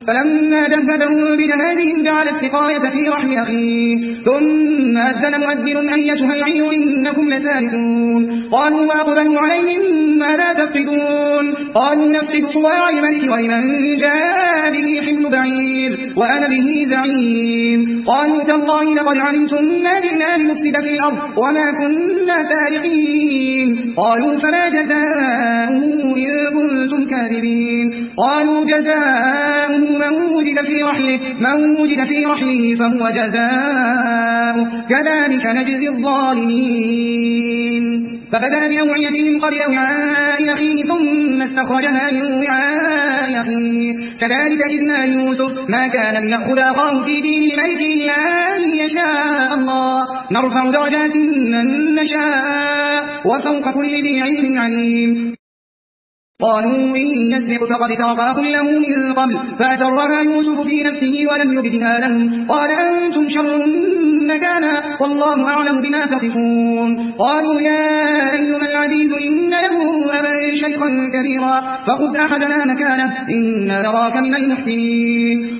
فلما جهزهم بجهازهم جعل السقاية في رحل أخيه ثم أذن مؤذن أيتها العير إنكم لسارقون قالوا وأقبلوا عليهم ماذا تفقدون قالوا نفقد صواع الملك ولمن جاء به حمل بعير وأنا به زعيم قالوا تالله لقد علمتم ما جئنا لنفسد في الأرض وما كنا سارقين قالوا فما جزاؤه إن كنتم كاذبين قالوا جزاؤه من وجد في رحله فهو جزاؤه كذلك نجزي الظالمين فبدأ بأوعيتهم قبل وعاء أخيه ثم استخرجها من وعاء أخيه كذلك إذنا يوسف ما كان ليأخذ أخاه في دين الملك إلا أن يشاء الله نرفع درجات من نشاء وفوق كل ذي علم عليم قالوا إن يسرق فقد سرق أخ له من قبل فأسرها يوسف في نفسه ولم يبدها لهم قال أنتم شر مكانا والله أعلم بما تصفون قالوا يا أيها العزيز إن له أبا شيخا كبيرا فخذ أحدنا مكانه إنا نراك من المحسنين